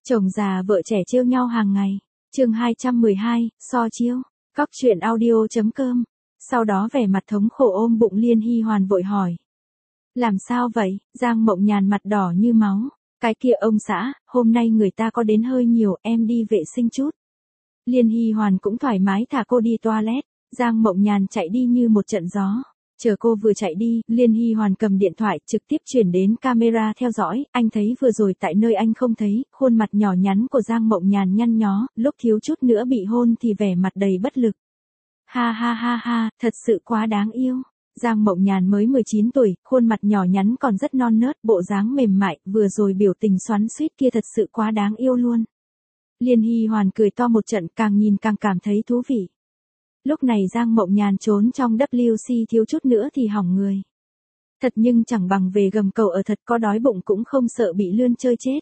Chồng già vợ trẻ trêu nhau hàng ngày. Chương 212, so chiêu. Cóc truyện audio.com. Sau đó vẻ mặt thống khổ ôm bụng Liên Hy Hoàn vội hỏi. Làm sao vậy? Giang Mộng Nhàn mặt đỏ như máu. Cái kia ông xã, hôm nay người ta có đến hơi nhiều, em đi vệ sinh chút. Liên Hy Hoàn cũng thoải mái thả cô đi toilet. Giang Mộng Nhàn chạy đi như một trận gió. Chờ cô vừa chạy đi, Liên Hy Hoàn cầm điện thoại trực tiếp chuyển đến camera theo dõi, anh thấy vừa rồi tại nơi anh không thấy, khuôn mặt nhỏ nhắn của Giang Mộng Nhàn nhăn nhó, lúc thiếu chút nữa bị hôn thì vẻ mặt đầy bất lực. Ha ha ha ha, thật sự quá đáng yêu. Giang Mộng Nhàn mới 19 tuổi, khuôn mặt nhỏ nhắn còn rất non nớt, bộ dáng mềm mại, vừa rồi biểu tình xoắn xuýt kia thật sự quá đáng yêu luôn. Liên Hy Hoàn cười to một trận, càng nhìn càng cảm thấy thú vị. Lúc này Giang Mộng Nhàn trốn trong WC thiếu chút nữa thì hỏng người. Thật nhưng chẳng bằng về gầm cầu ở thật, có đói bụng cũng không sợ bị lươn chơi chết.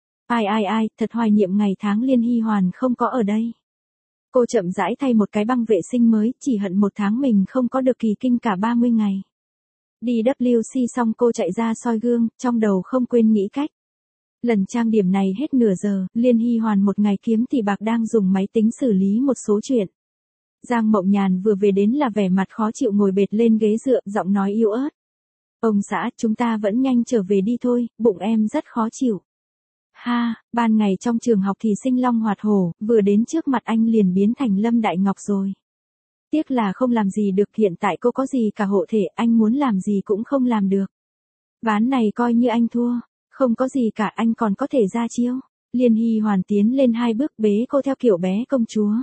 Ai, thật hoài niệm ngày tháng Liên Hy Hoàn không có ở đây. Cô chậm rãi thay một cái băng vệ sinh mới, chỉ hận một tháng mình không có được kỳ kinh cả 30 ngày. Đi WC xong cô chạy ra soi gương, trong đầu không quên nghĩ cách. Lần trang điểm này hết nửa giờ, Liên Hy Hoàn một ngày kiếm tỷ bạc đang dùng máy tính xử lý một số chuyện. Giang Mộng Nhàn vừa về đến là vẻ mặt khó chịu ngồi bệt lên ghế dựa, giọng nói yếu ớt. Ông xã, chúng ta vẫn nhanh trở về đi thôi, bụng em rất khó chịu. Ha, ban ngày trong trường học thì sinh long hoạt hổ, vừa đến trước mặt anh liền biến thành Lâm Đại Ngọc rồi. Tiếc là không làm gì được, hiện tại cô có gì cả hộ thể, anh muốn làm gì cũng không làm được. Ván này coi như anh thua, không có gì cả, anh còn có thể ra chiêu. Liên Hy Hoàn tiến lên 2 bước bế cô theo kiểu bé công chúa.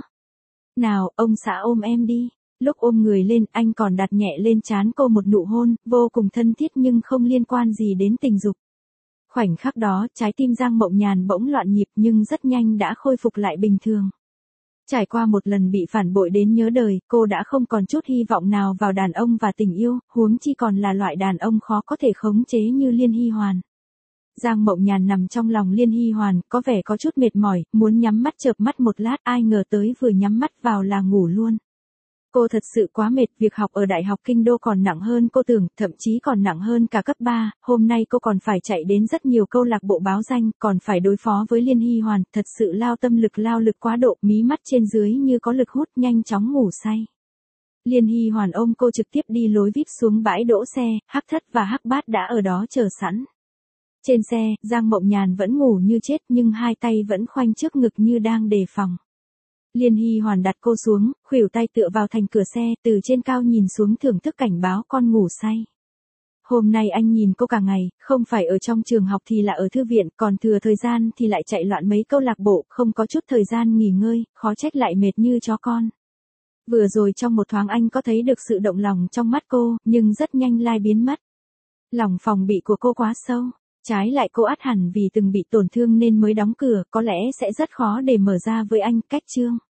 Nào, ông xã ôm em đi. Lúc ôm người lên, anh còn đặt nhẹ lên trán cô một nụ hôn, vô cùng thân thiết nhưng không liên quan gì đến tình dục. Khoảnh khắc đó, trái tim Giang Mộng Nhàn bỗng loạn nhịp nhưng rất nhanh đã khôi phục lại bình thường. Trải qua một lần bị phản bội đến nhớ đời, cô đã không còn chút hy vọng nào vào đàn ông và tình yêu, huống chi còn là loại đàn ông khó có thể khống chế như Liên Hy Hoàn. Giang Mộng Nhàn nằm trong lòng Liên Hy Hoàn, có vẻ có chút mệt mỏi, muốn nhắm mắt chợp mắt một lát, ai ngờ tới vừa nhắm mắt vào là ngủ luôn. Cô thật sự quá mệt, việc học ở Đại học Kinh Đô còn nặng hơn cô tưởng, thậm chí còn nặng hơn cả cấp 3, hôm nay cô còn phải chạy đến rất nhiều câu lạc bộ báo danh, còn phải đối phó với Liên Hy Hoàn, thật sự lao tâm lực lao lực quá độ, mí mắt trên dưới như có lực hút, nhanh chóng ngủ say. Liên Hy Hoàn ôm cô trực tiếp đi lối VIP xuống bãi đỗ xe, Hắc Thất và Hắc Bát đã ở đó chờ sẵn. Trên xe, Giang Mộng Nhàn vẫn ngủ như chết nhưng hai tay vẫn khoanh trước ngực như đang đề phòng. Liên Hy Hoàn đặt cô xuống, khuỷu tay tựa vào thành cửa xe, từ trên cao nhìn xuống thưởng thức cảnh báo con ngủ say. Hôm nay anh nhìn cô cả ngày, không phải ở trong trường học thì là ở thư viện, còn thừa thời gian thì lại chạy loạn mấy câu lạc bộ, không có chút thời gian nghỉ ngơi, khó trách lại mệt như chó con. Vừa rồi trong một thoáng anh có thấy được sự động lòng trong mắt cô, nhưng rất nhanh lai biến mất. Lòng phòng bị của cô quá sâu. Trái lại cô ắt hẳn vì từng bị tổn thương nên mới đóng cửa, có lẽ sẽ rất khó để mở ra với anh. Cách chương